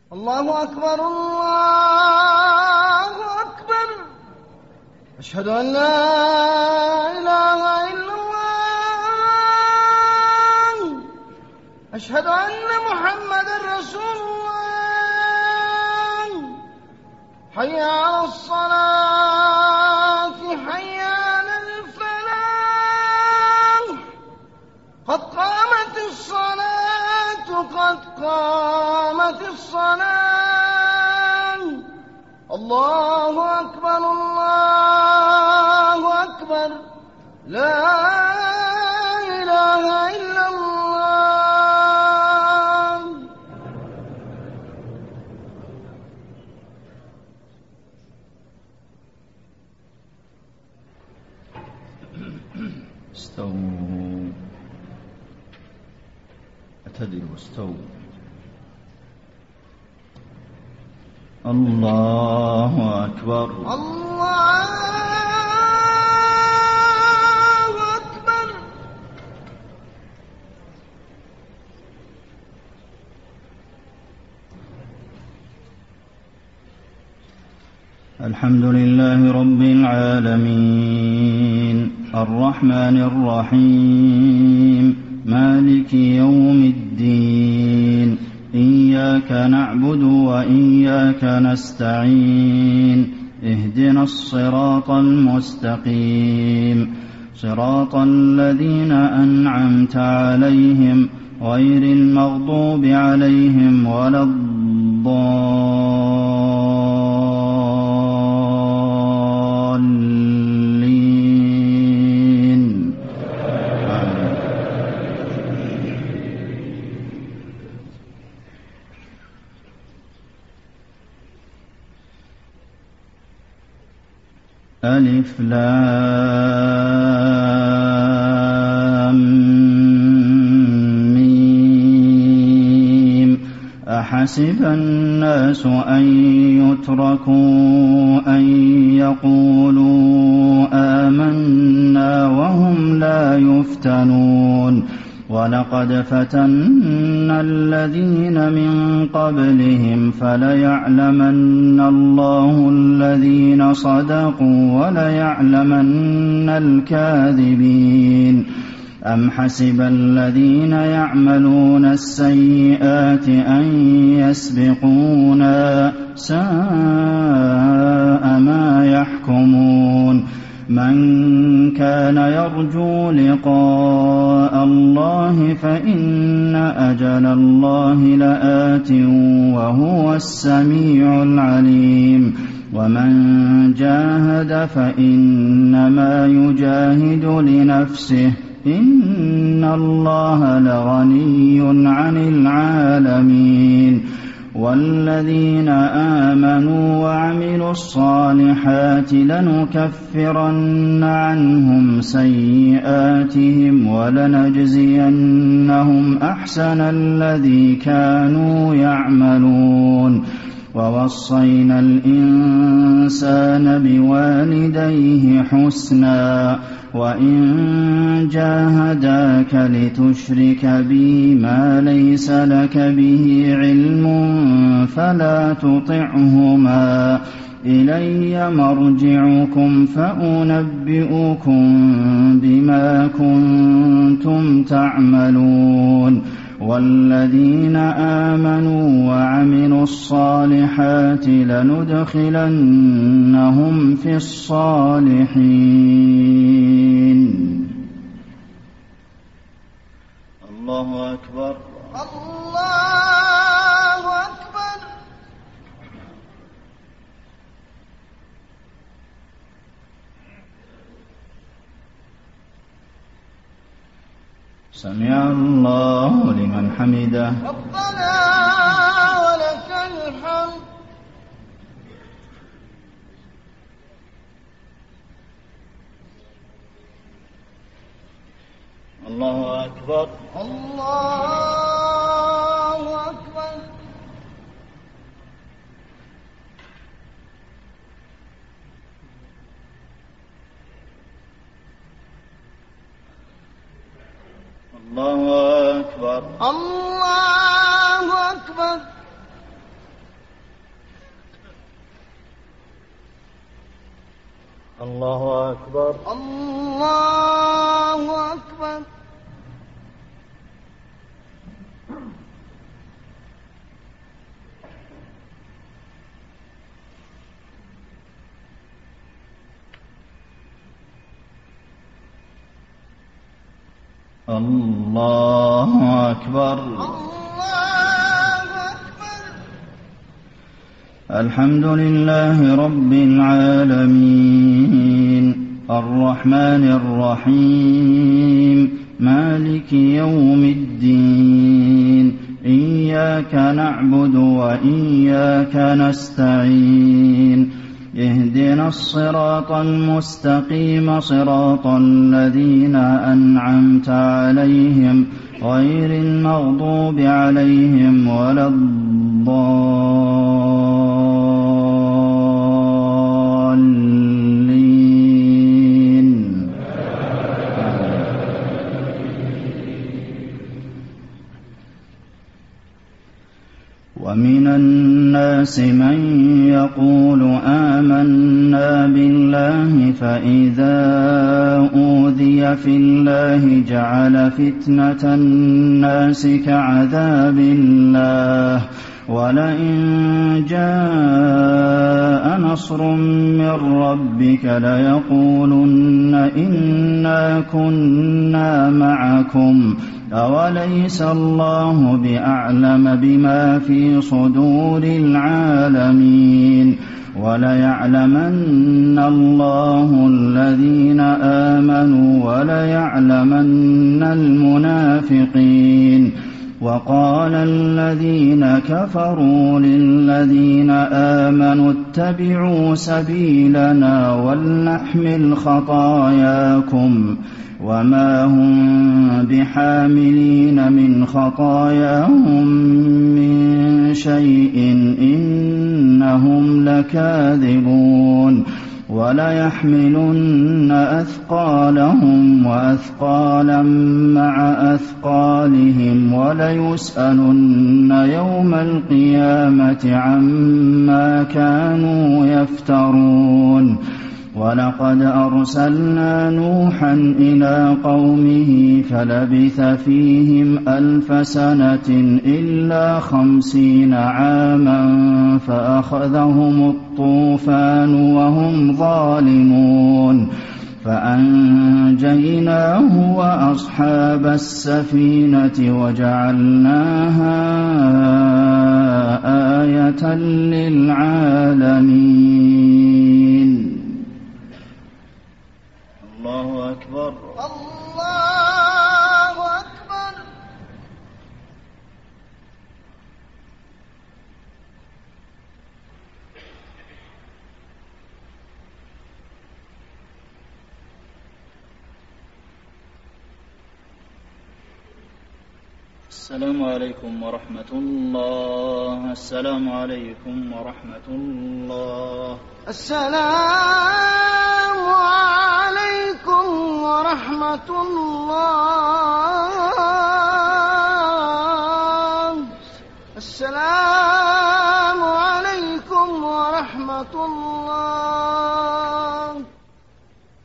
الله أكبر الله أكبر. أشهد أن لا إله إلا الله. أشهد أن محمدا رسول الله. حي على الصلاة حي على الفلاح. قد قامت الصلاة قد قامت الصلاة. الله أكبر الله أكبر. لا إله إلا الله. استووا اعتدلوا استووا. الله أكبر الله أكبر. الحمد لله رب العالمين الرحمن الرحيم مالك يوم الدين. إياك نعبد وإياك نستعين. اهدنا الصراط المستقيم صراط الذين أنعمت عليهم غير المغضوب عليهم ولا الضالين. ألف لام ميم. أحسب الناس أن يتركوا أن يقولوا آمنا وهم لا يفتنون. ولقد فتنا الذين من قبلهم فليعلمن الله الذين صدقوا وليعلمن الكاذبين. أم حسب الذين يعملون السيئات أن يسبقونا ساء ما يحكمون. من كان يرجو لقاء الله فإن أجل الله لآت وهو السميع العليم. ومن جاهد فإنما يجاهد لنفسه إن الله لغني عن العالمين. والذين آمنوا وعملوا الصالحات لنكفرن عنهم سيئاتهم ولنجزينهم أحسن الذي كانوا يعملون. ووصينا الإنسان بوالديه حسنا وإن جاهداك لتشرك بي ما ليس لك به علم فلا تطعهما. إلي مرجعكم فأنبئكم بما كنتم تعملون. والذين آمنوا وعملوا الصالحات لندخلنهم في الصالحين. الله أكبر الله أكبر. سمع الله لمن حمده. ربنا ولك الحمد. الله أكبر الله أكبر. الله أكبر الله أكبر. الله أكبر. الله أكبر. الله أكبر. الله أكبر. الحمد لله رب العالمين الرحمن الرحيم مالك يوم الدين إياك نعبد وإياك نستعين اهدنا الصراط المستقيم صراط الذين أنعمت عليهم غير المغضوب عليهم ولا الضالين. ومن الناس من يقول آمنا بالله فإذا أوذي في الله جعل فتنة الناس كعذاب الله ولئن جاء نصر من ربك ليقولن إنا كنا معكم أوليس الله بأعلم بما في صدور العالمين وليعلمن الله الذين آمنوا وليعلمن المنافقين. وقال الذين كفروا للذين آمنوا اتبعوا سبيلنا ولنحمل خطاياكم وما هم بحاملين من خطاياهم من شيء إنهم لكاذبون. وليحملن أثقالهم وأثقالا مع أثقالهم وليسألن يوم القيامة عما كانوا يفترون. ولقد أرسلنا نوحا إلى قومه فلبث فيهم 1000 سنة إلا 50 عاما فأخذهم الطوفان وهم ظالمون فأنجيناه وأصحاب السفينة وجعلناها آية للعالمين. الله أكبر. الله أكبر. السلام عليكم ورحمة الله. السلام عليكم ورحمة الله. السلام عليكم ورحمة الله.